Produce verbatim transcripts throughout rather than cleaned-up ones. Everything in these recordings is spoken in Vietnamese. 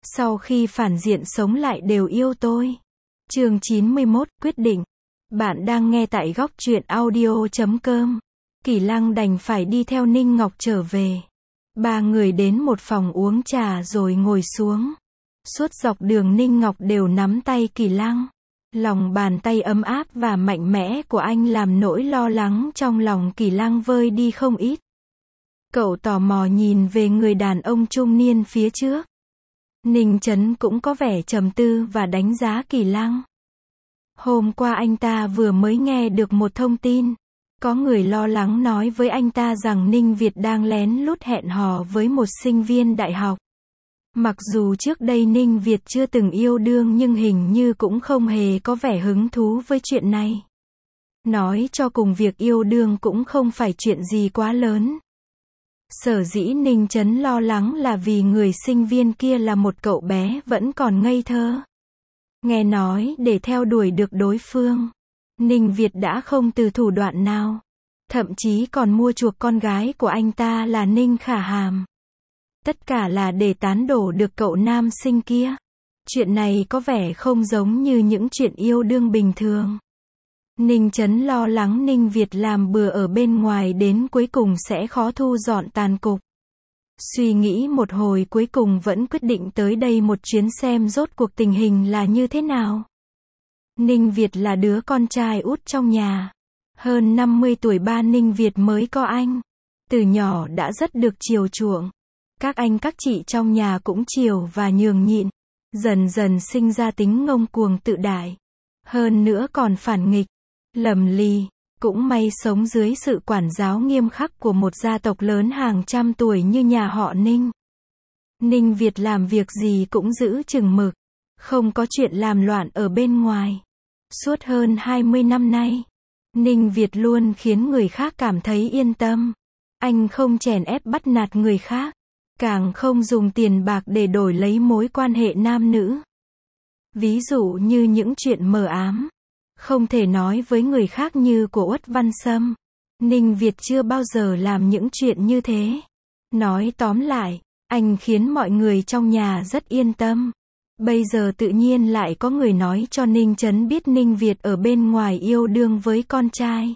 Sau khi phản diện sống lại đều yêu tôi. Chương chín mươi mốt, quyết định. Bạn đang nghe tại góc truyện audio chấm com. Kỳ Lăng đành phải đi theo Ninh Ngọc trở về. Ba người đến một phòng uống trà rồi ngồi xuống. Suốt dọc đường Ninh Ngọc đều nắm tay Kỳ Lăng. Lòng bàn tay ấm áp và mạnh mẽ của anh làm nỗi lo lắng trong lòng Kỳ Lăng vơi đi không ít. Cậu tò mò nhìn về người đàn ông trung niên phía trước. Ninh Chấn cũng có vẻ trầm tư và đánh giá Kỳ Lăng. Hôm qua anh ta vừa mới nghe được một thông tin. Có người lo lắng nói với anh ta rằng Ninh Việt đang lén lút hẹn hò với một sinh viên đại học. Mặc dù trước đây Ninh Việt chưa từng yêu đương nhưng hình như cũng không hề có vẻ hứng thú với chuyện này. Nói cho cùng việc yêu đương cũng không phải chuyện gì quá lớn. Sở dĩ Ninh Chấn lo lắng là vì người sinh viên kia là một cậu bé vẫn còn ngây thơ. Nghe nói để theo đuổi được đối phương, Ninh Việt đã không từ thủ đoạn nào. Thậm chí còn mua chuộc con gái của anh ta là Ninh Khả Hàm. Tất cả là để tán đổ được cậu nam sinh kia. Chuyện này có vẻ không giống như những chuyện yêu đương bình thường. Ninh Chấn lo lắng Ninh Việt làm bừa ở bên ngoài đến cuối cùng sẽ khó thu dọn tàn cục. Suy nghĩ một hồi cuối cùng vẫn quyết định tới đây một chuyến xem rốt cuộc tình hình là như thế nào. Ninh Việt là đứa con trai út trong nhà. Hơn năm mươi tuổi ba Ninh Việt mới có anh. Từ nhỏ đã rất được chiều chuộng. Các anh các chị trong nhà cũng chiều và nhường nhịn. Dần dần sinh ra tính ngông cuồng tự đại. Hơn nữa còn phản nghịch, lầm lì. Cũng may sống dưới sự quản giáo nghiêm khắc của một gia tộc lớn hàng trăm tuổi như nhà họ Ninh. Ninh Việt làm việc gì cũng giữ chừng mực. Không có chuyện làm loạn ở bên ngoài. Suốt hơn hai mươi năm nay, Ninh Việt luôn khiến người khác cảm thấy yên tâm. Anh không chèn ép bắt nạt người khác. Càng không dùng tiền bạc để đổi lấy mối quan hệ nam nữ. Ví dụ như những chuyện mờ ám. Không thể nói với người khác như của Uất Văn Sâm. Ninh Việt chưa bao giờ làm những chuyện như thế. Nói tóm lại, anh khiến mọi người trong nhà rất yên tâm. Bây giờ tự nhiên lại có người nói cho Ninh Chấn biết Ninh Việt ở bên ngoài yêu đương với con trai.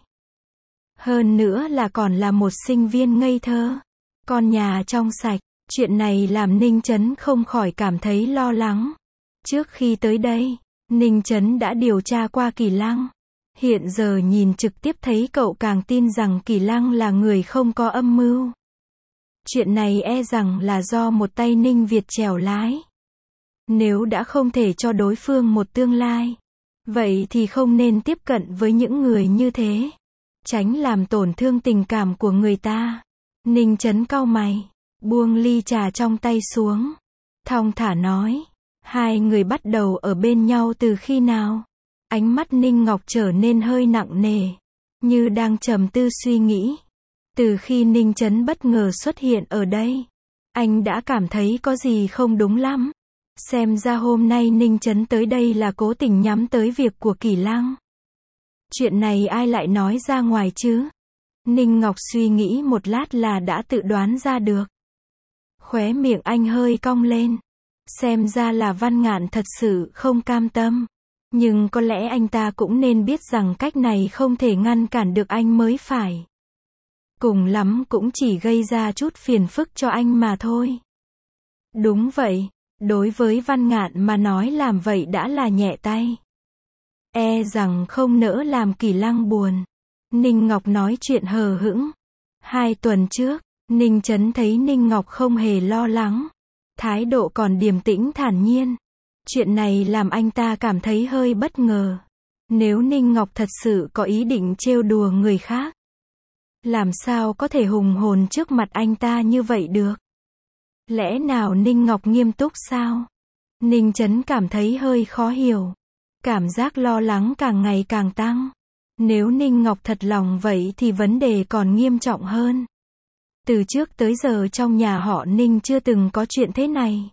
Hơn nữa là còn là một sinh viên ngây thơ. Con nhà trong sạch. Chuyện này làm Ninh Chấn không khỏi cảm thấy lo lắng. Trước khi tới đây, Ninh Chấn đã điều tra qua Kỳ Lăng. Hiện giờ nhìn trực tiếp thấy cậu càng tin rằng Kỳ Lăng là người không có âm mưu. Chuyện này e rằng là do một tay Ninh Việt chèo lái. Nếu đã không thể cho đối phương một tương lai, vậy thì không nên tiếp cận với những người như thế. Tránh làm tổn thương tình cảm của người ta. Ninh Chấn cau mày, buông ly trà trong tay xuống. Thong thả nói, hai người bắt đầu ở bên nhau từ khi nào? Ánh mắt Ninh Ngọc trở nên hơi nặng nề, như đang trầm tư suy nghĩ. Từ khi Ninh Chấn bất ngờ xuất hiện ở đây, anh đã cảm thấy có gì không đúng lắm. Xem ra hôm nay Ninh Chấn tới đây là cố tình nhắm tới việc của Kỳ Lăng. Chuyện này ai lại nói ra ngoài chứ? Ninh Ngọc suy nghĩ một lát là đã tự đoán ra được. Khóe miệng anh hơi cong lên. Xem ra là Văn Ngạn thật sự không cam tâm. Nhưng có lẽ anh ta cũng nên biết rằng cách này không thể ngăn cản được anh mới phải. Cùng lắm cũng chỉ gây ra chút phiền phức cho anh mà thôi. Đúng vậy, đối với Văn Ngạn mà nói làm vậy đã là nhẹ tay. E rằng không nỡ làm Kỳ Lăng buồn. Ninh Ngọc nói chuyện hờ hững. Hai tuần trước, Ninh Chấn thấy Ninh Ngọc không hề lo lắng. Thái độ còn điềm tĩnh thản nhiên. Chuyện này làm anh ta cảm thấy hơi bất ngờ. Nếu Ninh Ngọc thật sự có ý định trêu đùa người khác, làm sao có thể hùng hồn trước mặt anh ta như vậy được? Lẽ nào Ninh Ngọc nghiêm túc sao? Ninh Chấn cảm thấy hơi khó hiểu. Cảm giác lo lắng càng ngày càng tăng. Nếu Ninh Ngọc thật lòng vậy thì vấn đề còn nghiêm trọng hơn. Từ trước tới giờ trong nhà họ Ninh chưa từng có chuyện thế này.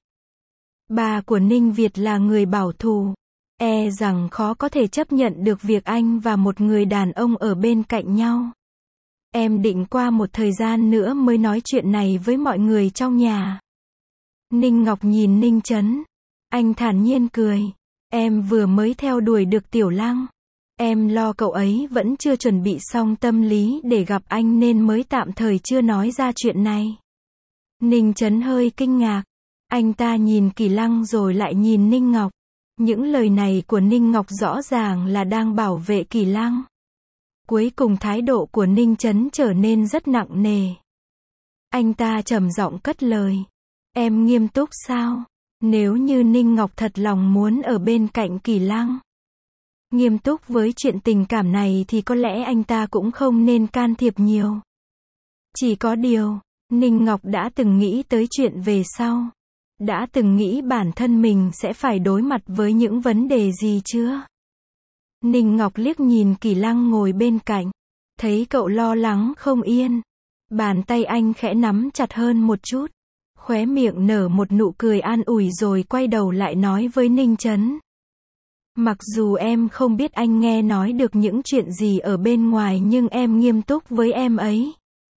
Bà của Ninh Việt là người bảo thủ. E rằng khó có thể chấp nhận được việc anh và một người đàn ông ở bên cạnh nhau. Em định qua một thời gian nữa mới nói chuyện này với mọi người trong nhà. Ninh Ngọc nhìn Ninh Chấn. Anh thản nhiên cười. Em vừa mới theo đuổi được Tiểu Lăng. Em lo cậu ấy vẫn chưa chuẩn bị xong tâm lý để gặp anh nên mới tạm thời chưa nói ra chuyện này. Ninh Chấn hơi kinh ngạc. Anh ta nhìn Kỳ Lăng rồi lại nhìn Ninh Ngọc. Những lời này của Ninh Ngọc rõ ràng là đang bảo vệ Kỳ Lăng. Cuối cùng thái độ của Ninh Chấn trở nên rất nặng nề. Anh ta trầm giọng cất lời. Em nghiêm túc sao? Nếu như Ninh Ngọc thật lòng muốn ở bên cạnh Kỳ Lăng, nghiêm túc với chuyện tình cảm này thì có lẽ anh ta cũng không nên can thiệp nhiều. Chỉ có điều, Ninh Ngọc đã từng nghĩ tới chuyện về sau. Đã từng nghĩ bản thân mình sẽ phải đối mặt với những vấn đề gì chưa? Ninh Ngọc liếc nhìn Kỳ Lăng ngồi bên cạnh. Thấy cậu lo lắng không yên. Bàn tay anh khẽ nắm chặt hơn một chút. Khóe miệng nở một nụ cười an ủi rồi quay đầu lại nói với Ninh Chấn. Mặc dù em không biết anh nghe nói được những chuyện gì ở bên ngoài nhưng em nghiêm túc với em ấy.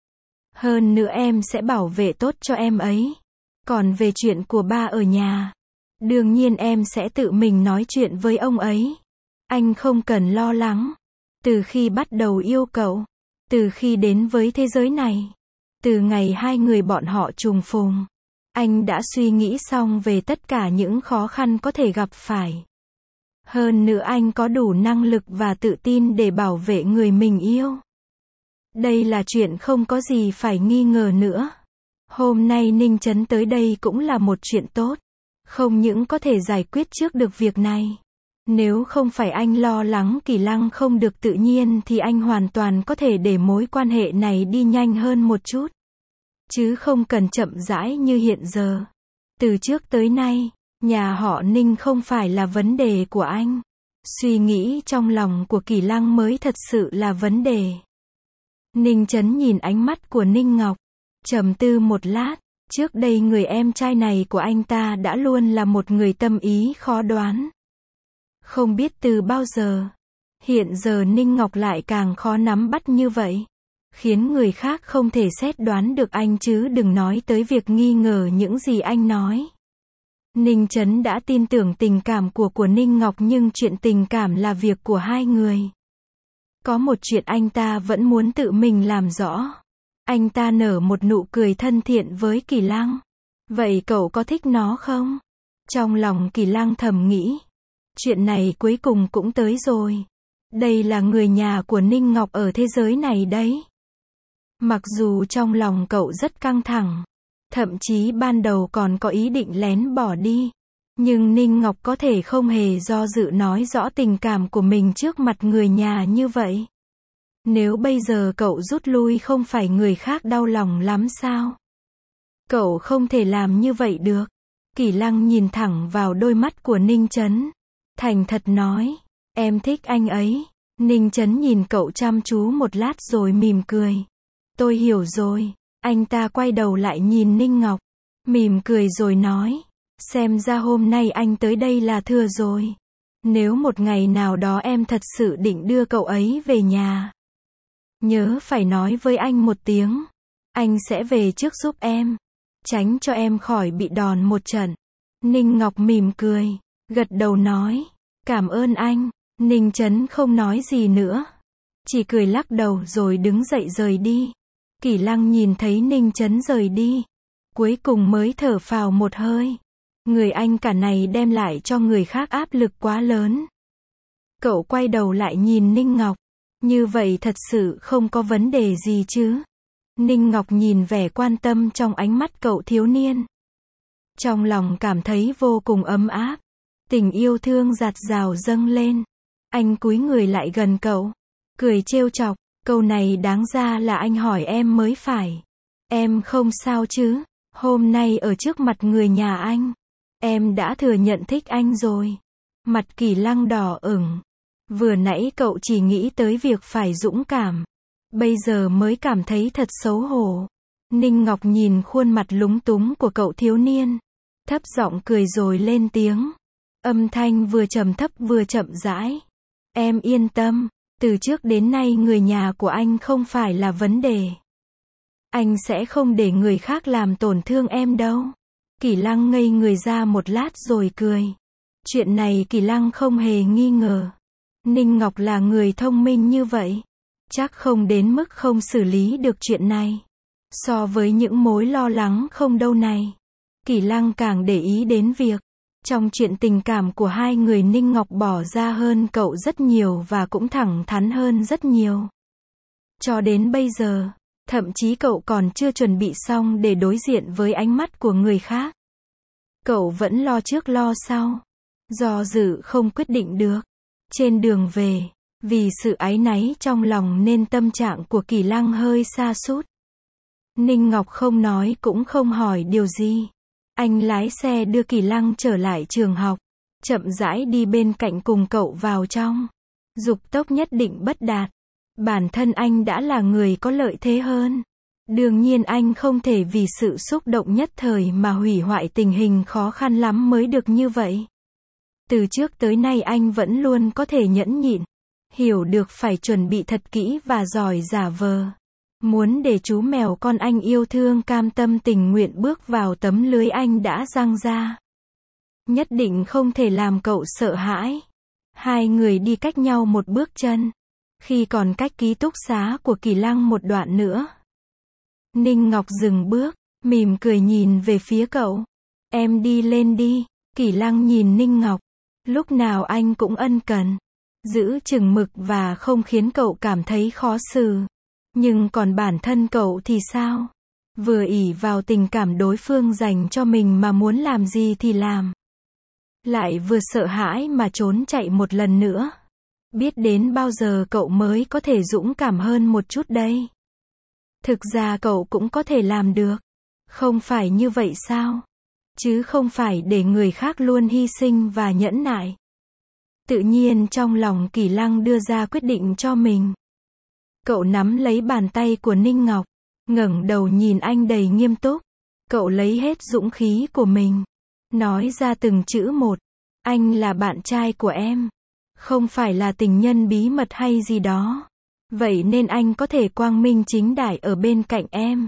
Hơn nữa em sẽ bảo vệ tốt cho em ấy. Còn về chuyện của ba ở nhà, đương nhiên em sẽ tự mình nói chuyện với ông ấy. Anh không cần lo lắng. Từ khi bắt đầu yêu cậu, từ khi đến với thế giới này, từ ngày hai người bọn họ trùng phùng, anh đã suy nghĩ xong về tất cả những khó khăn có thể gặp phải. Hơn nữa anh có đủ năng lực và tự tin để bảo vệ người mình yêu. Đây là chuyện không có gì phải nghi ngờ nữa. Hôm nay Ninh Chấn tới đây cũng là một chuyện tốt. Không những có thể giải quyết trước được việc này. Nếu không phải anh lo lắng Kỳ Lăng không được tự nhiên thì anh hoàn toàn có thể để mối quan hệ này đi nhanh hơn một chút. Chứ không cần chậm rãi như hiện giờ. Từ trước tới nay, nhà họ Ninh không phải là vấn đề của anh. Suy nghĩ trong lòng của Kỳ Lăng mới thật sự là vấn đề. Ninh Chấn nhìn ánh mắt của Ninh Ngọc. Trầm tư một lát. Trước đây người em trai này của anh ta đã luôn là một người tâm ý khó đoán. Không biết từ bao giờ. Hiện giờ Ninh Ngọc lại càng khó nắm bắt như vậy. Khiến người khác không thể xét đoán được anh chứ đừng nói tới việc nghi ngờ những gì anh nói. Ninh Chấn đã tin tưởng tình cảm của của Ninh Ngọc nhưng chuyện tình cảm là việc của hai người. Có một chuyện anh ta vẫn muốn tự mình làm rõ. Anh ta nở một nụ cười thân thiện với Kỳ Lăng. Vậy cậu có thích nó không? Trong lòng Kỳ Lăng thầm nghĩ. Chuyện này cuối cùng cũng tới rồi. Đây là người nhà của Ninh Ngọc ở thế giới này đấy. Mặc dù trong lòng cậu rất căng thẳng. Thậm chí ban đầu còn có ý định lén bỏ đi. Nhưng Ninh Ngọc có thể không hề do dự nói rõ tình cảm của mình trước mặt người nhà như vậy. Nếu bây giờ cậu rút lui không phải người khác đau lòng lắm sao? Cậu không thể làm như vậy được. Kỳ Lăng nhìn thẳng vào đôi mắt của Ninh Chấn. Thành thật nói, em thích anh ấy. Ninh Chấn nhìn cậu chăm chú một lát rồi mỉm cười. Tôi hiểu rồi. Anh ta quay đầu lại nhìn Ninh Ngọc. Mỉm cười rồi nói. Xem ra hôm nay anh tới đây là thừa rồi. Nếu một ngày nào đó em thật sự định đưa cậu ấy về nhà, nhớ phải nói với anh một tiếng. Anh sẽ về trước giúp em. Tránh cho em khỏi bị đòn một trận. Ninh Ngọc mỉm cười. Gật đầu nói. Cảm ơn anh. Ninh Chấn không nói gì nữa. Chỉ cười lắc đầu rồi đứng dậy rời đi. Kỳ Lăng nhìn thấy Ninh Chấn rời đi. Cuối cùng mới thở phào một hơi. Người anh cả này đem lại cho người khác áp lực quá lớn. Cậu quay đầu lại nhìn Ninh Ngọc. Như vậy thật sự không có vấn đề gì chứ? Ninh Ngọc nhìn vẻ quan tâm trong ánh mắt cậu thiếu niên. Trong lòng cảm thấy vô cùng ấm áp. Tình yêu thương dạt dào dâng lên. Anh cúi người lại gần cậu. Cười trêu chọc. Câu này đáng ra là anh hỏi em mới phải. Em không sao chứ? Hôm nay ở trước mặt người nhà anh, em đã thừa nhận thích anh rồi. Mặt Kỳ Lăng đỏ ửng. Vừa nãy cậu chỉ nghĩ tới việc phải dũng cảm. Bây giờ mới cảm thấy thật xấu hổ. Ninh Ngọc nhìn khuôn mặt lúng túng của cậu thiếu niên. Thấp giọng cười rồi lên tiếng. Âm thanh vừa trầm thấp vừa chậm rãi. Em yên tâm. Từ trước đến nay người nhà của anh không phải là vấn đề. Anh sẽ không để người khác làm tổn thương em đâu. Kỷ Lăng ngây người ra một lát rồi cười. Chuyện này Kỷ Lăng không hề nghi ngờ. Ninh Ngọc là người thông minh như vậy. Chắc không đến mức không xử lý được chuyện này. So với những mối lo lắng không đâu này, Kỷ Lăng càng để ý đến việc, trong chuyện tình cảm của hai người Ninh Ngọc bỏ ra hơn cậu rất nhiều và cũng thẳng thắn hơn rất nhiều. Cho đến bây giờ, thậm chí cậu còn chưa chuẩn bị xong để đối diện với ánh mắt của người khác. Cậu vẫn lo trước lo sau, do dự không quyết định được. Trên đường về, vì sự áy náy trong lòng nên tâm trạng của Kỷ Lăng hơi sa sút. Ninh Ngọc không nói cũng không hỏi điều gì. Anh lái xe đưa Kỷ Lăng trở lại trường học, chậm rãi đi bên cạnh cùng cậu vào trong. Dục tốc nhất định bất đạt. Bản thân anh đã là người có lợi thế hơn. Đương nhiên anh không thể vì sự xúc động nhất thời mà hủy hoại tình hình khó khăn lắm mới được như vậy. Từ trước tới nay anh vẫn luôn có thể nhẫn nhịn, hiểu được phải chuẩn bị thật kỹ và giỏi giả vờ. Muốn để chú mèo con anh yêu thương cam tâm tình nguyện bước vào tấm lưới anh đã giăng ra. Nhất định không thể làm cậu sợ hãi. Hai người đi cách nhau một bước chân. Khi còn cách ký túc xá của Kỷ Lăng một đoạn nữa, Ninh Ngọc dừng bước, mỉm cười nhìn về phía cậu. Em đi lên đi. Kỷ Lăng nhìn Ninh Ngọc. Lúc nào anh cũng ân cần, giữ chừng mực và không khiến cậu cảm thấy khó xử. Nhưng còn bản thân cậu thì sao? Vừa ỷ vào tình cảm đối phương dành cho mình mà muốn làm gì thì làm. Lại vừa sợ hãi mà trốn chạy một lần nữa. Biết đến bao giờ cậu mới có thể dũng cảm hơn một chút đây? Thực ra cậu cũng có thể làm được. Không phải như vậy sao? Chứ không phải để người khác luôn hy sinh và nhẫn nại. Tự nhiên trong lòng Kỷ Lăng đưa ra quyết định cho mình. Cậu nắm lấy bàn tay của Ninh Ngọc, ngẩng đầu nhìn anh đầy nghiêm túc. Cậu lấy hết dũng khí của mình, nói ra từng chữ một. Anh là bạn trai của em, không phải là tình nhân bí mật hay gì đó. Vậy nên anh có thể quang minh chính đại ở bên cạnh em.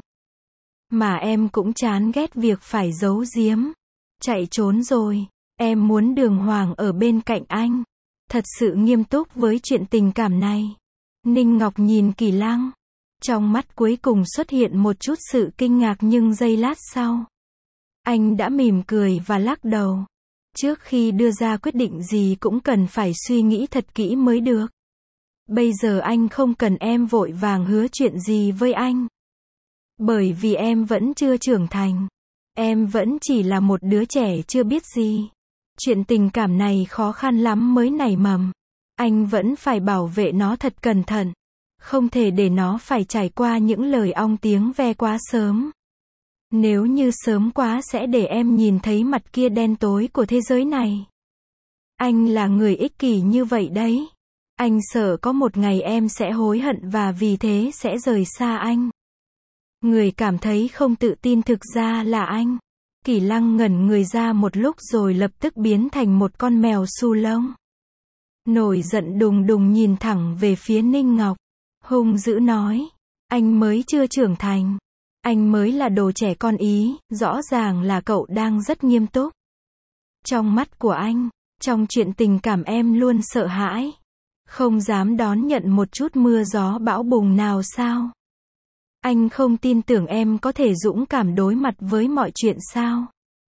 Mà em cũng chán ghét việc phải giấu giếm, chạy trốn rồi. Em muốn đường hoàng ở bên cạnh anh. Thật sự nghiêm túc với chuyện tình cảm này. Ninh Ngọc nhìn Kỷ Lăng. Trong mắt cuối cùng xuất hiện một chút sự kinh ngạc nhưng giây lát sau, anh đã mỉm cười và lắc đầu. Trước khi đưa ra quyết định gì cũng cần phải suy nghĩ thật kỹ mới được. Bây giờ anh không cần em vội vàng hứa chuyện gì với anh. Bởi vì em vẫn chưa trưởng thành. Em vẫn chỉ là một đứa trẻ chưa biết gì. Chuyện tình cảm này khó khăn lắm mới nảy mầm. Anh vẫn phải bảo vệ nó thật cẩn thận. Không thể để nó phải trải qua những lời ong tiếng ve quá sớm. Nếu như sớm quá sẽ để em nhìn thấy mặt kia đen tối của thế giới này. Anh là người ích kỷ như vậy đấy. Anh sợ có một ngày em sẽ hối hận và vì thế sẽ rời xa anh. Người cảm thấy không tự tin thực ra là anh. Kỷ Lăng ngẩn người ra một lúc rồi lập tức biến thành một con mèo su lông. Nổi giận đùng đùng nhìn thẳng về phía Ninh Ngọc. Hung dữ nói. Anh mới chưa trưởng thành. Anh mới là đồ trẻ con ý. Rõ ràng là cậu đang rất nghiêm túc. Trong mắt của anh, trong chuyện tình cảm em luôn sợ hãi. Không dám đón nhận một chút mưa gió bão bùng nào sao? Anh không tin tưởng em có thể dũng cảm đối mặt với mọi chuyện sao?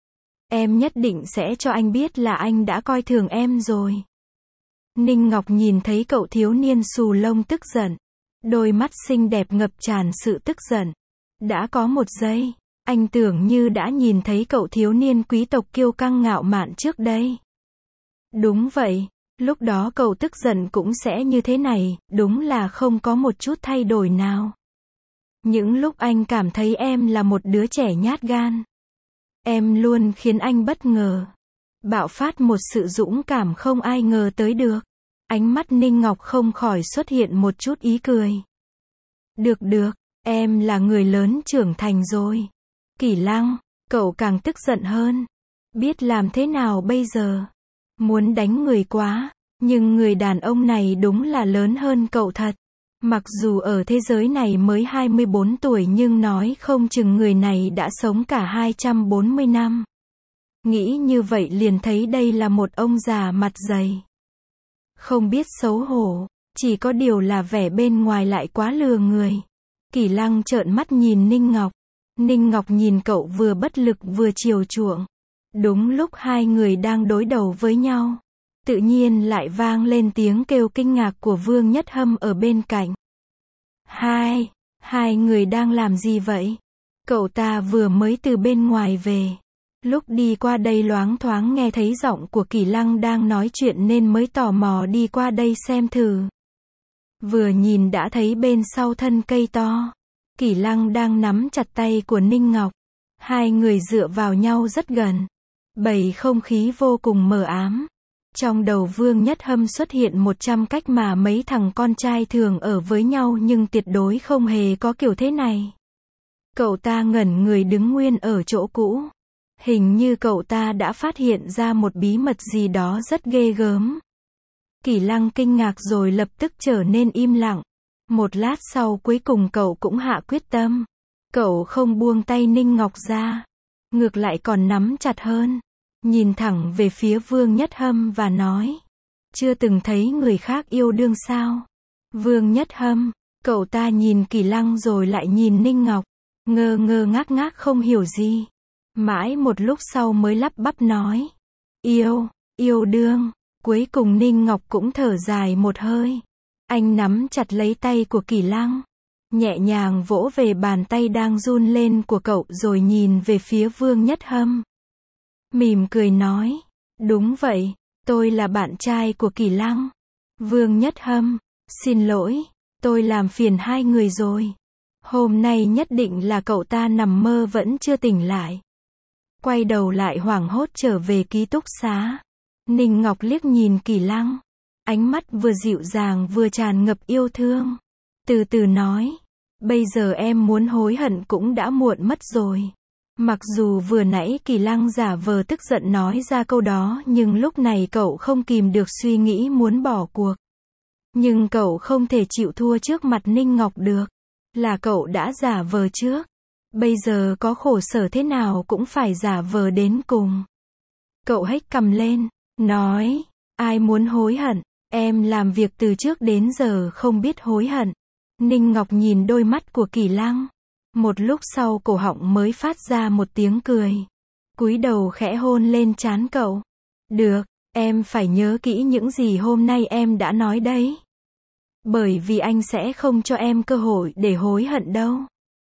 Em nhất định sẽ cho anh biết là anh đã coi thường em rồi. Ninh Ngọc nhìn thấy cậu thiếu niên xù lông tức giận. Đôi mắt xinh đẹp ngập tràn sự tức giận. Đã có một giây, anh tưởng như đã nhìn thấy cậu thiếu niên quý tộc kiêu căng ngạo mạn trước đây. Đúng vậy, lúc đó cậu tức giận cũng sẽ như thế này, đúng là không có một chút thay đổi nào. Những lúc anh cảm thấy em là một đứa trẻ nhát gan, em luôn khiến anh bất ngờ. Bạo phát một sự dũng cảm không ai ngờ tới được. Ánh mắt Ninh Ngọc không khỏi xuất hiện một chút ý cười. Được được, em là người lớn trưởng thành rồi. Kỷ Lăng, cậu càng tức giận hơn. Biết làm thế nào bây giờ? Muốn đánh người quá, nhưng người đàn ông này đúng là lớn hơn cậu thật. Mặc dù ở thế giới này mới hai mươi bốn tuổi nhưng nói không chừng người này đã sống cả hai trăm bốn mươi năm. Nghĩ như vậy liền thấy đây là một ông già mặt dày. Không biết xấu hổ, chỉ có điều là vẻ bên ngoài lại quá lừa người. Kỷ Lăng trợn mắt nhìn Ninh Ngọc. Ninh Ngọc nhìn cậu vừa bất lực vừa chiều chuộng. Đúng lúc hai người đang đối đầu với nhau, tự nhiên lại vang lên tiếng kêu kinh ngạc của Vương Nhất Hâm ở bên cạnh. Hai, hai người đang làm gì vậy? Cậu ta vừa mới từ bên ngoài về. Lúc đi qua đây loáng thoáng nghe thấy giọng của Kỷ Lăng đang nói chuyện nên mới tò mò đi qua đây xem thử. Vừa nhìn đã thấy bên sau thân cây to, Kỷ Lăng đang nắm chặt tay của Ninh Ngọc. Hai người dựa vào nhau rất gần. Bầu không khí vô cùng mờ ám. Trong đầu Vương Nhất Hâm xuất hiện một trăm cách mà mấy thằng con trai thường ở với nhau nhưng tuyệt đối không hề có kiểu thế này. Cậu ta ngẩn người đứng nguyên ở chỗ cũ. Hình như cậu ta đã phát hiện ra một bí mật gì đó rất ghê gớm. Kỷ Lăng kinh ngạc rồi lập tức trở nên im lặng. Một lát sau cuối cùng cậu cũng hạ quyết tâm. Cậu không buông tay Ninh Ngọc ra. Ngược lại còn nắm chặt hơn. Nhìn thẳng về phía Vương Nhất Hâm và nói. Chưa từng thấy người khác yêu đương sao? Vương Nhất Hâm, cậu ta nhìn Kỷ Lăng rồi lại nhìn Ninh Ngọc. Ngơ ngơ ngác ngác không hiểu gì. Mãi một lúc sau mới lắp bắp nói. Yêu, yêu đương. Cuối cùng Ninh Ngọc cũng thở dài một hơi. Anh nắm chặt lấy tay của Kỷ Lăng. Nhẹ nhàng vỗ về bàn tay đang run lên của cậu rồi nhìn về phía Vương Nhất Hâm. Mỉm cười nói. Đúng vậy, tôi là bạn trai của Kỷ Lăng. Vương Nhất Hâm, xin lỗi, tôi làm phiền hai người rồi. Hôm nay nhất định là cậu ta nằm mơ vẫn chưa tỉnh lại. Quay đầu lại hoảng hốt trở về ký túc xá. Ninh Ngọc liếc nhìn Kỷ Lăng. Ánh mắt vừa dịu dàng vừa tràn ngập yêu thương. Từ từ nói. Bây giờ em muốn hối hận cũng đã muộn mất rồi. Mặc dù vừa nãy Kỷ Lăng giả vờ tức giận nói ra câu đó nhưng lúc này cậu không kìm được suy nghĩ muốn bỏ cuộc. Nhưng cậu không thể chịu thua trước mặt Ninh Ngọc được. Là cậu đã giả vờ trước. Bây giờ có khổ sở thế nào cũng phải giả vờ đến cùng. Cậu hếch cằm lên, nói, ai muốn hối hận, em làm việc từ trước đến giờ không biết hối hận. Ninh Ngọc nhìn đôi mắt của Kỷ Lăng. Một lúc sau cổ họng mới phát ra một tiếng cười. Cúi đầu khẽ hôn lên trán cậu. Được, em phải nhớ kỹ những gì hôm nay em đã nói đấy. Bởi vì anh sẽ không cho em cơ hội để hối hận đâu.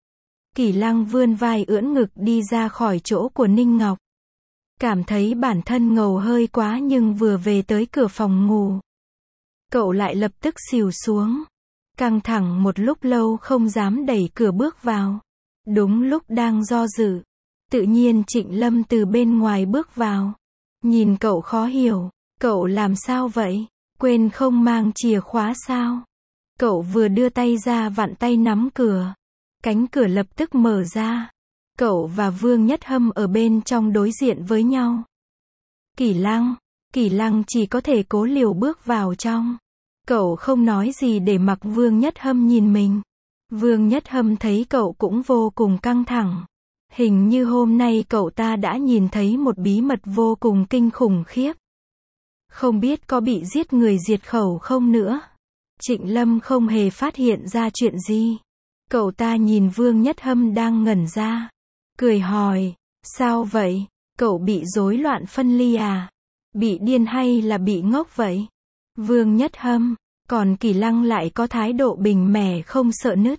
Kỷ Lăng vươn vai ưỡn ngực đi ra khỏi chỗ của Ninh Ngọc. Cảm thấy bản thân ngầu hơi quá nhưng vừa về tới cửa phòng ngủ. Cậu lại lập tức xìu xuống. Căng thẳng một lúc lâu không dám đẩy cửa bước vào. Đúng lúc đang do dự. Tự nhiên Trịnh Lâm từ bên ngoài bước vào. Nhìn cậu khó hiểu. Cậu làm sao vậy? Quên không mang chìa khóa sao? Cậu vừa đưa tay ra vặn tay nắm cửa. Cánh cửa lập tức mở ra. Cậu và Vương Nhất Hâm ở bên trong đối diện với nhau. Kỷ Lăng. Kỷ Lăng chỉ có thể cố liều bước vào trong. Cậu không nói gì để mặc Vương Nhất Hâm nhìn mình. Vương Nhất Hâm thấy cậu cũng vô cùng căng thẳng. Hình như hôm nay cậu ta đã nhìn thấy một bí mật vô cùng kinh khủng khiếp. Không biết có bị giết người diệt khẩu không nữa. Trịnh Lâm không hề phát hiện ra chuyện gì. Cậu ta nhìn Vương Nhất Hâm đang ngẩn ra. Cười hỏi, sao vậy? Cậu bị rối loạn phân ly à? Bị điên hay là bị ngốc vậy? Vương Nhất Hâm, còn Kỷ Lăng lại có thái độ bình mẻ không sợ nứt.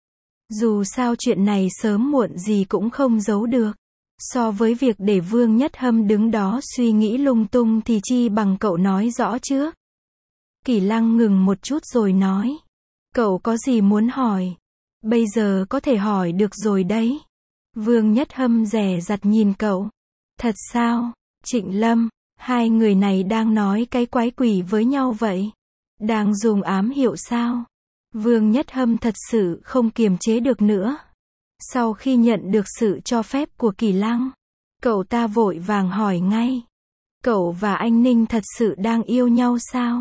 Dù sao chuyện này sớm muộn gì cũng không giấu được. So với việc để Vương Nhất Hâm đứng đó suy nghĩ lung tung thì chi bằng cậu nói rõ trước. Kỷ Lăng ngừng một chút rồi nói. Cậu có gì muốn hỏi? Bây giờ có thể hỏi được rồi đấy. Vương Nhất Hâm dè dặt nhìn cậu. Thật sao? Trịnh Lâm, hai người này đang nói cái quái quỷ với nhau vậy? Đang dùng ám hiệu sao? Vương Nhất Hâm thật sự không kiềm chế được nữa. Sau khi nhận được sự cho phép của Kỷ Lăng, cậu ta vội vàng hỏi ngay. Cậu và anh Ninh thật sự đang yêu nhau sao?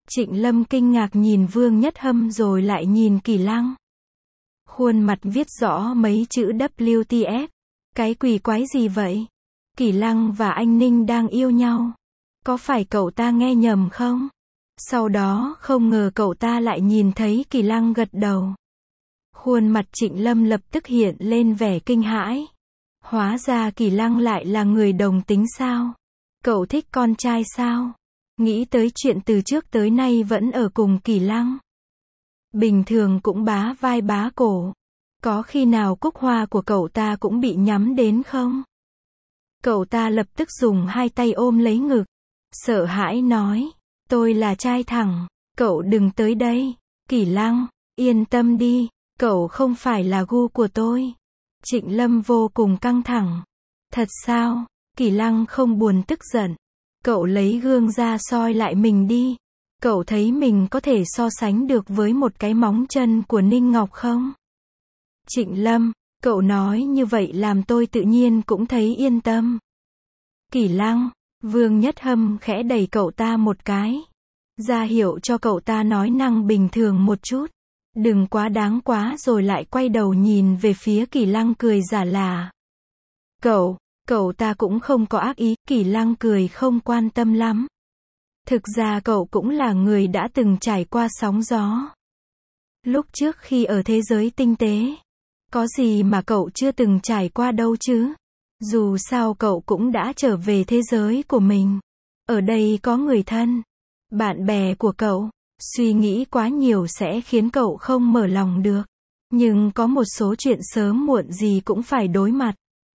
Trịnh Lâm kinh ngạc nhìn Vương Nhất Hâm rồi lại nhìn Kỳ Lăng. Khuôn mặt viết rõ mấy chữ W T F. Cái quỷ quái gì vậy? Kỳ Lăng và anh Ninh đang yêu nhau. Có phải cậu ta nghe nhầm không? Sau đó không ngờ cậu ta lại nhìn thấy Kỳ Lăng gật đầu. Khuôn mặt Trịnh Lâm lập tức hiện lên vẻ kinh hãi. Hóa ra Kỳ Lăng lại là người đồng tính sao? Cậu thích con trai sao? Nghĩ tới chuyện từ trước tới nay vẫn ở cùng Kỳ Lăng. Bình thường cũng bá vai bá cổ. Có khi nào cúc hoa của cậu ta cũng bị nhắm đến không? Cậu ta lập tức dùng hai tay ôm lấy ngực. Sợ hãi nói. Tôi là trai thẳng. Cậu đừng tới đây. Kỳ Lăng, yên tâm đi. Cậu không phải là gu của tôi. Trịnh Lâm vô cùng căng thẳng. Thật sao? Kỳ Lăng không buồn tức giận. Cậu lấy gương ra soi lại mình đi. Cậu thấy mình có thể so sánh được với một cái móng chân của Ninh Ngọc không? Trịnh Lâm, cậu nói như vậy làm tôi tự nhiên cũng thấy yên tâm. Kỳ Lăng, Vương Nhất Hâm khẽ đẩy cậu ta một cái. Ra hiệu cho cậu ta nói năng bình thường một chút. Đừng quá đáng quá, rồi lại quay đầu nhìn về phía Kỳ Lăng cười giả là. Cậu, cậu ta cũng không có ác ý. Kỳ Lăng cười không quan tâm lắm. Thực ra cậu cũng là người đã từng trải qua sóng gió. Lúc trước khi ở thế giới tinh tế, có gì mà cậu chưa từng trải qua đâu chứ. Dù sao cậu cũng đã trở về thế giới của mình. Ở đây có người thân, bạn bè của cậu. Suy nghĩ quá nhiều sẽ khiến cậu không mở lòng được. Nhưng có một số chuyện sớm muộn gì cũng phải đối mặt.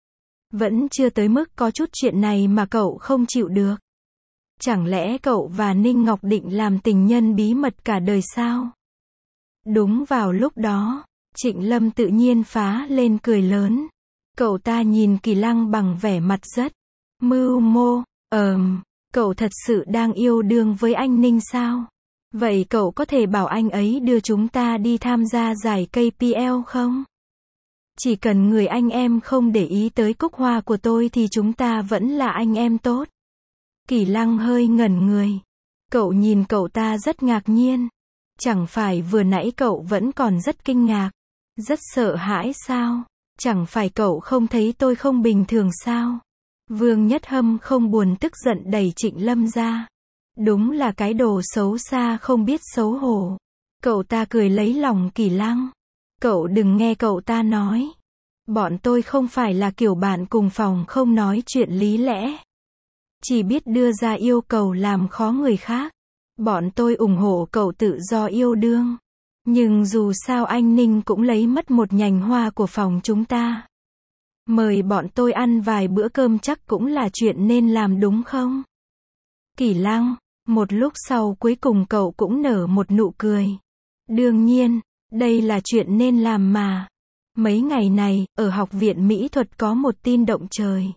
Vẫn chưa tới mức có chút chuyện này mà cậu không chịu được. Chẳng lẽ cậu và Ninh Ngọc định làm tình nhân bí mật cả đời sao? Đúng vào lúc đó, Trịnh Lâm tự nhiên phá lên cười lớn. Cậu ta nhìn Kỳ Lăng bằng vẻ mặt rất mưu mô. Ờm, cậu thật sự đang yêu đương với anh Ninh sao? Vậy cậu có thể bảo anh ấy đưa chúng ta đi tham gia giải K P L không? Chỉ cần người anh em không để ý tới cúc hoa của tôi thì chúng ta vẫn là anh em tốt. Kỳ Lăng hơi ngẩn người. Cậu nhìn cậu ta rất ngạc nhiên. Chẳng phải vừa nãy cậu vẫn còn rất kinh ngạc, rất sợ hãi sao? Chẳng phải cậu không thấy tôi không bình thường sao? Vương Nhất Hâm không buồn tức giận đẩy Trịnh Lâm ra. Đúng là cái đồ xấu xa không biết xấu hổ. Cậu ta cười lấy lòng Kỳ Lăng. Cậu đừng nghe cậu ta nói. Bọn tôi không phải là kiểu bạn cùng phòng không nói chuyện lý lẽ. Chỉ biết đưa ra yêu cầu làm khó người khác. Bọn tôi ủng hộ cậu tự do yêu đương. Nhưng dù sao anh Ninh cũng lấy mất một nhành hoa của phòng chúng ta. Mời bọn tôi ăn vài bữa cơm chắc cũng là chuyện nên làm đúng không? Kỳ Lăng, một lúc sau cuối cùng cậu cũng nở một nụ cười. Đương nhiên, đây là chuyện nên làm mà. Mấy ngày này, ở học viện mỹ thuật có một tin động trời.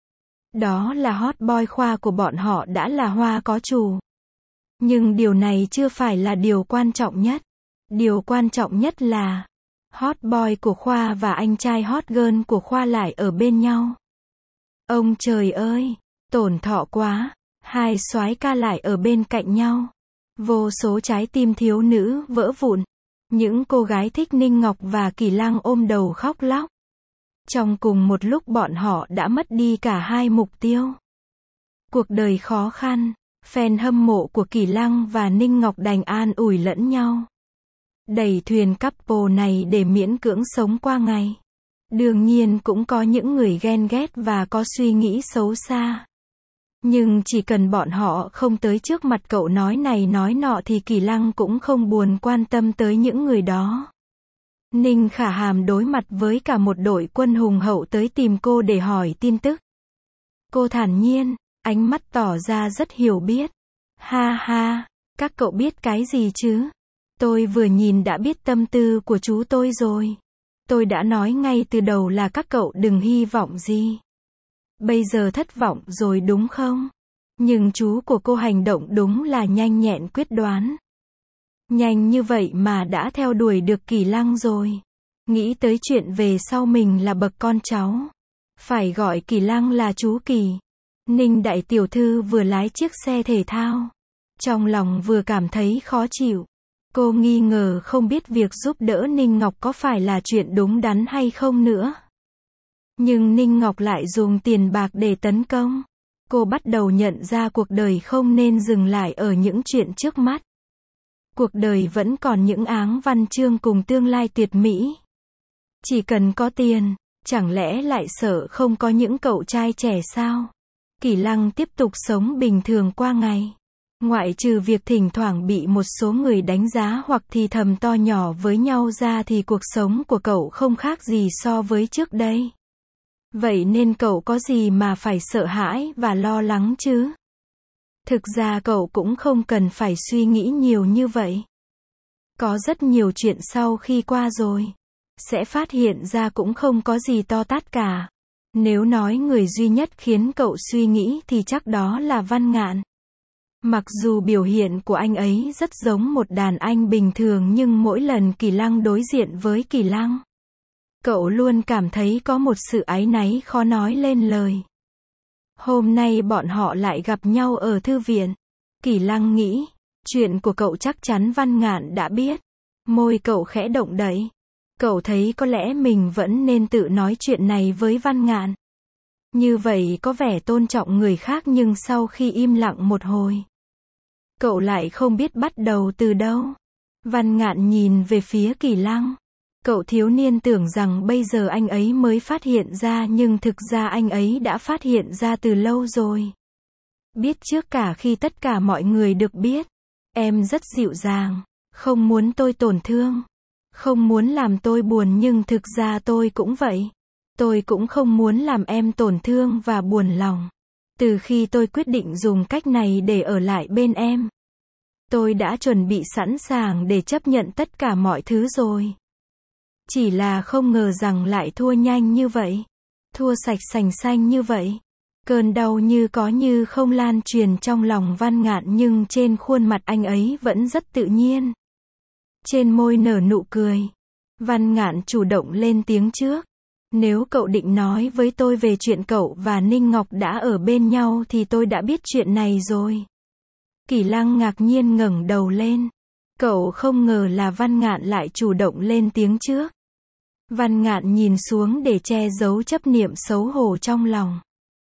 Đó là hot boy khoa của bọn họ đã là hoa có chủ. Nhưng điều này chưa phải là điều quan trọng nhất. Điều quan trọng nhất là hot boy của khoa và anh trai hot girl của khoa lại ở bên nhau. Ông trời ơi, tổn thọ quá, hai soái ca lại ở bên cạnh nhau. Vô số trái tim thiếu nữ vỡ vụn. Những cô gái thích Ninh Ngọc và Kỳ Lăng ôm đầu khóc lóc. Trong cùng một lúc bọn họ đã mất đi cả hai mục tiêu. Cuộc đời khó khăn, fan hâm mộ của Kỳ Lăng và Ninh Ngọc đành an ủi lẫn nhau. Đẩy thuyền couple này để miễn cưỡng sống qua ngày. Đương nhiên cũng có những người ghen ghét và có suy nghĩ xấu xa. Nhưng chỉ cần bọn họ không tới trước mặt cậu nói này nói nọ thì Kỳ Lăng cũng không buồn quan tâm tới những người đó. Ninh Khả Hàm đối mặt với cả một đội quân hùng hậu tới tìm cô để hỏi tin tức. Cô thản nhiên, ánh mắt tỏ ra rất hiểu biết. Ha ha, các cậu biết cái gì chứ? Tôi vừa nhìn đã biết tâm tư của chú tôi rồi. Tôi đã nói ngay từ đầu là các cậu đừng hy vọng gì. Bây giờ thất vọng rồi đúng không? Nhưng chú của cô hành động đúng là nhanh nhẹn quyết đoán. Nhanh như vậy mà đã theo đuổi được Kỳ Lăng rồi. Nghĩ tới chuyện về sau mình là bậc con cháu. Phải gọi Kỳ Lăng là chú Kỳ. Ninh đại tiểu thư vừa lái chiếc xe thể thao. Trong lòng vừa cảm thấy khó chịu. Cô nghi ngờ không biết việc giúp đỡ Ninh Ngọc có phải là chuyện đúng đắn hay không nữa. Nhưng Ninh Ngọc lại dùng tiền bạc để tấn công. Cô bắt đầu nhận ra cuộc đời không nên dừng lại ở những chuyện trước mắt. Cuộc đời vẫn còn những áng văn chương cùng tương lai tuyệt mỹ. Chỉ cần có tiền, chẳng lẽ lại sợ không có những cậu trai trẻ sao? Kỳ Lăng tiếp tục sống bình thường qua ngày. Ngoại trừ việc thỉnh thoảng bị một số người đánh giá hoặc thì thầm to nhỏ với nhau ra thì cuộc sống của cậu không khác gì so với trước đây. Vậy nên cậu có gì mà phải sợ hãi và lo lắng chứ? Thực ra cậu cũng không cần phải suy nghĩ nhiều như vậy. Có rất nhiều chuyện sau khi qua rồi, sẽ phát hiện ra cũng không có gì to tát cả. Nếu nói người duy nhất khiến cậu suy nghĩ thì chắc đó là Văn Ngạn. Mặc dù biểu hiện của anh ấy rất giống một đàn anh bình thường nhưng mỗi lần Kỳ Lăng đối diện với Kỳ Lăng, cậu luôn cảm thấy có một sự áy náy khó nói lên lời. Hôm nay bọn họ lại gặp nhau ở thư viện. Kỳ Lăng nghĩ, chuyện của cậu chắc chắn Văn Ngạn đã biết. Môi cậu khẽ động đậy. Cậu thấy có lẽ mình vẫn nên tự nói chuyện này với Văn Ngạn. Như vậy có vẻ tôn trọng người khác nhưng sau khi im lặng một hồi, cậu lại không biết bắt đầu từ đâu. Văn Ngạn nhìn về phía Kỳ Lăng. Cậu thiếu niên tưởng rằng bây giờ anh ấy mới phát hiện ra nhưng thực ra anh ấy đã phát hiện ra từ lâu rồi. Biết trước cả khi tất cả mọi người được biết. Em rất dịu dàng, không muốn tôi tổn thương, không muốn làm tôi buồn nhưng thực ra tôi cũng vậy. Tôi cũng không muốn làm em tổn thương và buồn lòng. Từ khi tôi quyết định dùng cách này để ở lại bên em, tôi đã chuẩn bị sẵn sàng để chấp nhận tất cả mọi thứ rồi. Chỉ là không ngờ rằng lại thua nhanh như vậy. Thua sạch sành xanh như vậy. Cơn đau như có như không lan truyền trong lòng Văn Ngạn nhưng trên khuôn mặt anh ấy vẫn rất tự nhiên. Trên môi nở nụ cười. Văn Ngạn chủ động lên tiếng trước. Nếu cậu định nói với tôi về chuyện cậu và Ninh Ngọc đã ở bên nhau thì tôi đã biết chuyện này rồi. Kỳ Lăng ngạc nhiên ngẩng đầu lên. Cậu không ngờ là Văn Ngạn lại chủ động lên tiếng trước. Văn Ngạn nhìn xuống để che giấu chấp niệm xấu hổ trong lòng.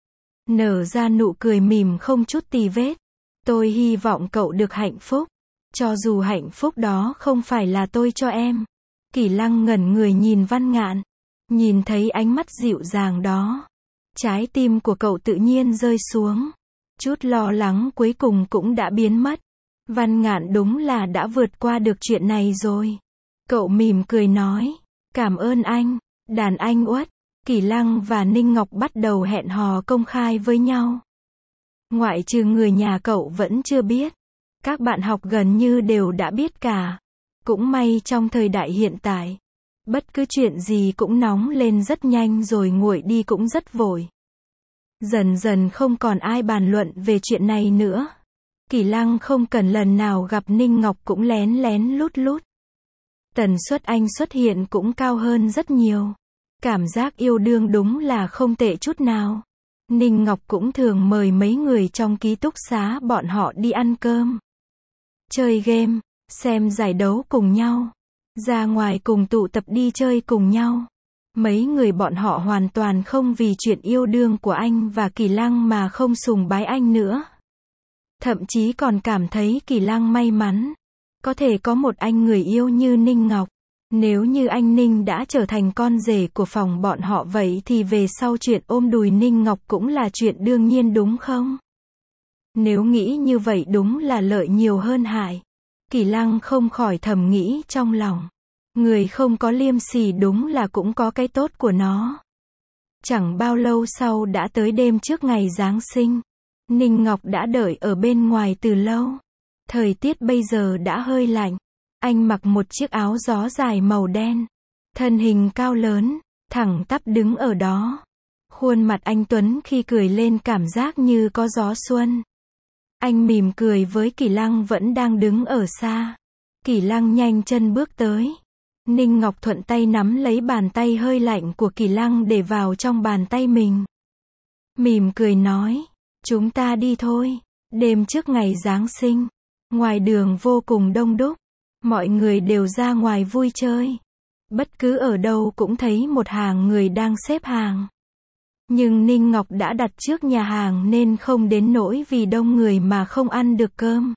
Nở ra nụ cười mỉm không chút tì vết. Tôi hy vọng cậu được hạnh phúc. Cho dù hạnh phúc đó không phải là tôi cho em. Kỳ Lăng ngẩn người nhìn Văn Ngạn. Nhìn thấy ánh mắt dịu dàng đó. Trái tim của cậu tự nhiên rơi xuống. Chút lo lắng cuối cùng cũng đã biến mất. Văn Ngạn đúng là đã vượt qua được chuyện này rồi. Cậu mỉm cười nói. Cảm ơn anh. Đàn anh Uất. Kỳ Lăng và Ninh Ngọc bắt đầu hẹn hò công khai với nhau. Ngoại trừ người nhà cậu vẫn chưa biết. Các bạn học gần như đều đã biết cả. Cũng may trong thời đại hiện tại, bất cứ chuyện gì cũng nóng lên rất nhanh rồi nguội đi cũng rất vội. Dần dần không còn ai bàn luận về chuyện này nữa. Kỳ Lăng không cần lần nào gặp Ninh Ngọc cũng lén lén lút lút. Tần suất anh xuất hiện cũng cao hơn rất nhiều. Cảm giác yêu đương đúng là không tệ chút nào. Ninh Ngọc cũng thường mời mấy người trong ký túc xá bọn họ đi ăn cơm, chơi game, xem giải đấu cùng nhau, ra ngoài cùng tụ tập đi chơi cùng nhau. Mấy người bọn họ hoàn toàn không vì chuyện yêu đương của anh và Kỳ Lăng mà không sùng bái anh nữa. Thậm chí còn cảm thấy Kỳ Lăng may mắn có thể có một anh người yêu như Ninh Ngọc. Nếu như anh Ninh đã trở thành con rể của phòng bọn họ vậy thì về sau chuyện ôm đùi Ninh Ngọc cũng là chuyện đương nhiên đúng không? Nếu nghĩ như vậy đúng là lợi nhiều hơn hại. Kỳ Lăng không khỏi thầm nghĩ trong lòng. Người không có liêm sỉ đúng là cũng có cái tốt của nó. Chẳng bao lâu sau đã tới đêm trước ngày Giáng sinh. Ninh Ngọc đã đợi ở bên ngoài từ lâu. Thời tiết bây giờ đã hơi lạnh. Anh mặc một chiếc áo gió dài màu đen. Thân hình cao lớn, thẳng tắp đứng ở đó. Khuôn mặt anh tuấn khi cười lên cảm giác như có gió xuân. Anh mỉm cười với Kỳ Lăng vẫn đang đứng ở xa. Kỳ Lăng nhanh chân bước tới. Ninh Ngọc thuận tay nắm lấy bàn tay hơi lạnh của Kỳ Lăng để vào trong bàn tay mình. Mỉm cười nói, chúng ta đi thôi. Đêm trước ngày Giáng sinh, Ngoài đường vô cùng đông đúc. Mọi người đều ra ngoài vui chơi. Bất cứ ở đâu cũng thấy một hàng người đang xếp hàng. Nhưng Ninh Ngọc đã đặt trước nhà hàng nên không đến nỗi vì đông người mà không ăn được cơm.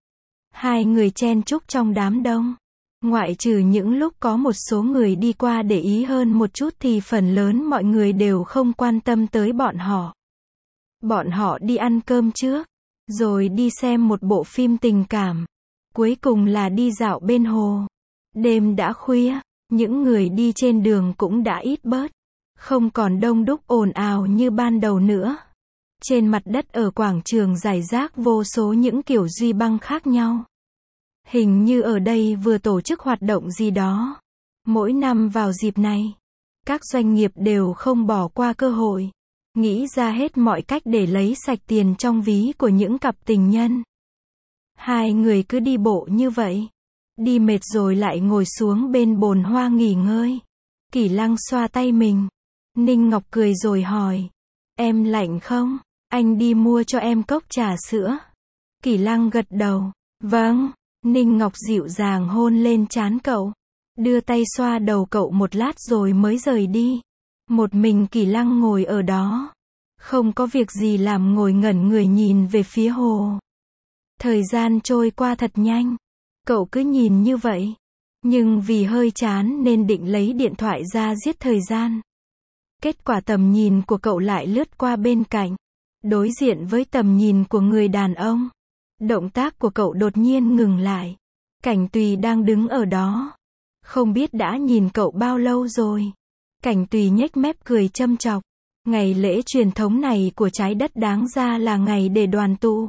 Hai người chen chúc trong đám đông. Ngoại trừ những lúc có một số người đi qua để ý hơn một chút thì phần lớn mọi người đều không quan tâm tới bọn họ. Bọn họ đi ăn cơm trước, rồi đi xem một bộ phim tình cảm. Cuối cùng là đi dạo bên hồ. Đêm đã khuya, những người đi trên đường cũng đã ít bớt. Không còn đông đúc ồn ào như ban đầu nữa. Trên mặt đất ở quảng trường rải rác vô số những kiểu duy băng khác nhau. Hình như ở đây vừa tổ chức hoạt động gì đó. Mỗi năm vào dịp này, các doanh nghiệp đều không bỏ qua cơ hội. Nghĩ ra hết mọi cách để lấy sạch tiền trong ví của những cặp tình nhân. Hai người cứ đi bộ như vậy. Đi mệt rồi lại ngồi xuống bên bồn hoa nghỉ ngơi. Kỷ Lăng xoa tay mình. Ninh Ngọc cười rồi hỏi. Em lạnh không? Anh đi mua cho em cốc trà sữa. Kỷ Lăng gật đầu. Vâng. Ninh Ngọc dịu dàng hôn lên trán cậu. Đưa tay xoa đầu cậu một lát rồi mới rời đi. Một mình Kỷ Lăng ngồi ở đó. Không có việc gì làm ngồi ngẩn người nhìn về phía hồ. Thời gian trôi qua thật nhanh. Cậu cứ nhìn như vậy. Nhưng vì hơi chán nên định lấy điện thoại ra giết thời gian. Kết quả tầm nhìn của cậu lại lướt qua bên cạnh. Đối diện với tầm nhìn của người đàn ông. Động tác của cậu đột nhiên ngừng lại. Cảnh Tùy đang đứng ở đó. Không biết đã nhìn cậu bao lâu rồi. Cảnh Tùy nhếch mép cười châm chọc. Ngày lễ truyền thống này của trái đất đáng ra là ngày để đoàn tụ.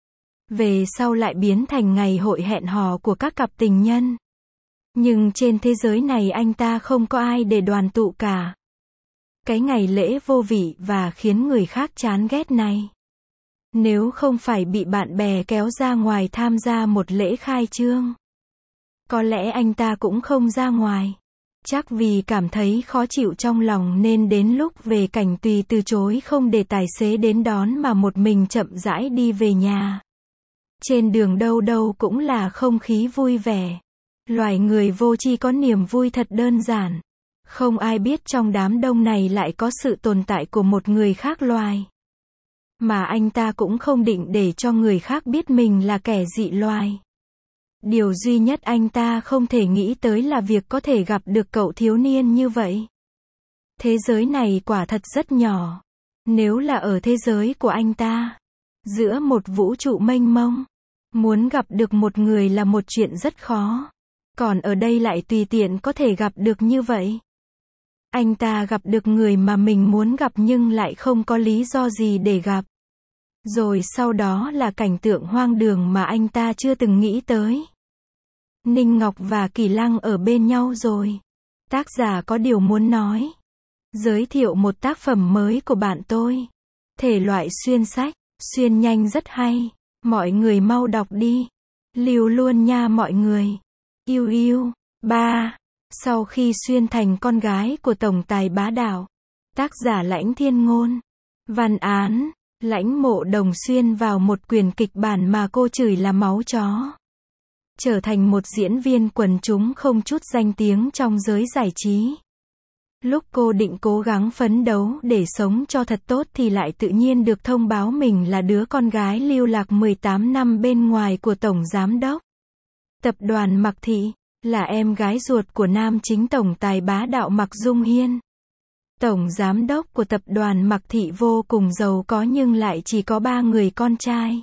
Về sau lại biến thành ngày hội hẹn hò của các cặp tình nhân. Nhưng trên thế giới này anh ta không có ai để đoàn tụ cả. Cái ngày lễ vô vị và khiến người khác chán ghét này. Nếu không phải bị bạn bè kéo ra ngoài tham gia một lễ khai trương. Có lẽ anh ta cũng không ra ngoài. Chắc vì cảm thấy khó chịu trong lòng nên đến lúc về Cảnh Tùy từ chối không để tài xế đến đón mà một mình chậm rãi đi về nhà. Trên đường đâu đâu cũng là không khí vui vẻ. Loài người vô tri có niềm vui thật đơn giản. Không ai biết trong đám đông này lại có sự tồn tại của một người khác loài. Mà anh ta cũng không định để cho người khác biết mình là kẻ dị loài. Điều duy nhất anh ta không thể nghĩ tới là việc có thể gặp được cậu thiếu niên như vậy. Thế giới này quả thật rất nhỏ. Nếu là ở thế giới của anh ta, giữa một vũ trụ mênh mông, muốn gặp được một người là một chuyện rất khó. Còn ở đây lại tùy tiện có thể gặp được như vậy. Anh ta gặp được người mà mình muốn gặp nhưng lại không có lý do gì để gặp. Rồi sau đó là cảnh tượng hoang đường mà anh ta chưa từng nghĩ tới. Ninh Ngọc và Kỷ Lăng ở bên nhau rồi. Tác giả có điều muốn nói. Giới thiệu một tác phẩm mới của bạn tôi. Thể loại xuyên sách, xuyên nhanh rất hay. Mọi người mau đọc đi. Liều luôn nha mọi người. Yêu yêu. ba. Sau khi xuyên thành con gái của tổng tài bá đạo. Tác giả Lãnh Thiên Ngôn. Văn án. Lãnh Mộ Đồng xuyên vào một quyển kịch bản mà cô chửi là máu chó. Trở thành một diễn viên quần chúng không chút danh tiếng trong giới giải trí. Lúc cô định cố gắng phấn đấu để sống cho thật tốt thì lại tự nhiên được thông báo mình là đứa con gái lưu lạc mười tám năm bên ngoài của Tổng Giám đốc Tập đoàn Mạc Thị, là em gái ruột của nam chính tổng tài bá đạo Mạc Dung Hiên. Tổng giám đốc của tập đoàn Mạc Thị vô cùng giàu có nhưng lại chỉ có ba người con trai.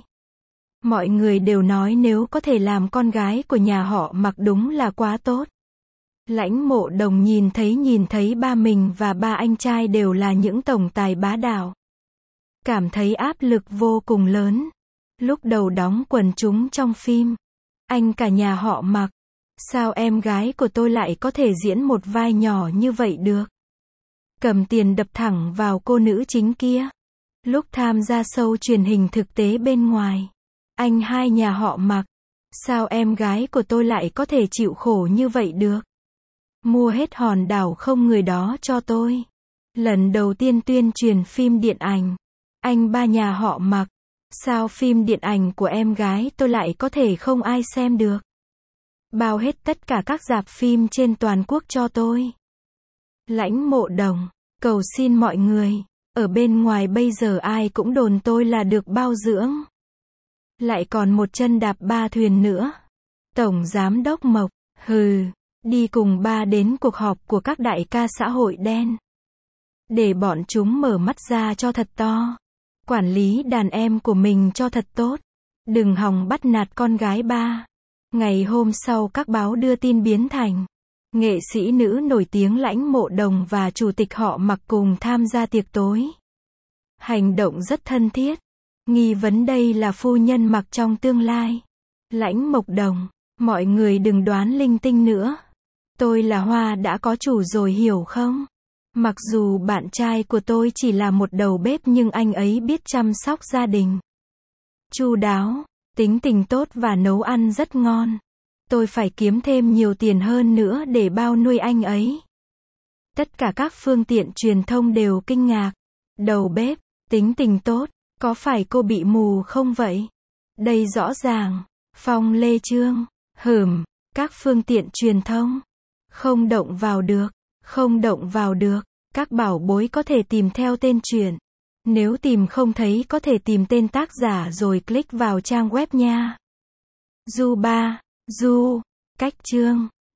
Mọi người đều nói nếu có thể làm con gái của nhà họ Mạc đúng là quá tốt. Lãnh Mộ Đồng nhìn thấy nhìn thấy ba mình và ba anh trai đều là những tổng tài bá đạo. Cảm thấy áp lực vô cùng lớn. Lúc đầu đóng quần chúng trong phim. Anh cả nhà họ Mạc. Sao em gái của tôi lại có thể diễn một vai nhỏ như vậy được? Cầm tiền đập thẳng vào cô nữ chính kia. Lúc tham gia show truyền hình thực tế bên ngoài. Anh hai nhà họ Mạc. Sao em gái của tôi lại có thể chịu khổ như vậy được? Mua hết hòn đảo không người đó cho tôi. Lần đầu tiên tuyên truyền phim điện ảnh. Anh ba nhà họ Mạc. Sao phim điện ảnh của em gái tôi lại có thể không ai xem được? Bao hết tất cả các rạp phim trên toàn quốc cho tôi. Lãnh Mộ Đồng, cầu xin mọi người, ở bên ngoài bây giờ ai cũng đồn tôi là được bao dưỡng. Lại còn một chân đạp ba thuyền nữa. Tổng Giám đốc Mộc, hừ, đi cùng ba đến cuộc họp của các đại ca xã hội đen. Để bọn chúng mở mắt ra cho thật to. Quản lý đàn em của mình cho thật tốt. Đừng hòng bắt nạt con gái ba. Ngày hôm sau các báo đưa tin biến thành nghệ sĩ nữ nổi tiếng Lãnh Mộ Đồng và chủ tịch họ Mặc cùng tham gia tiệc tối. Hành động rất thân thiết. Nghi vấn đây là phu nhân Mặc trong tương lai. Lãnh Mộc Đồng, mọi người đừng đoán linh tinh nữa. Tôi là Hoa đã có chủ rồi hiểu không? Mặc dù bạn trai của tôi chỉ là một đầu bếp nhưng anh ấy biết chăm sóc gia đình. Chu đáo, tính tình tốt và nấu ăn rất ngon. Tôi phải kiếm thêm nhiều tiền hơn nữa để bao nuôi anh ấy. Tất cả các phương tiện truyền thông đều kinh ngạc. Đầu bếp, tính tình tốt, có phải cô bị mù không vậy? Đây rõ ràng, Phong Lê Trương, hửm, các phương tiện truyền thông. Không động vào được, không động vào được, các bảo bối có thể tìm theo tên truyện. Nếu tìm không thấy có thể tìm tên tác giả rồi click vào trang web nha. Du ba, Du, cách chương.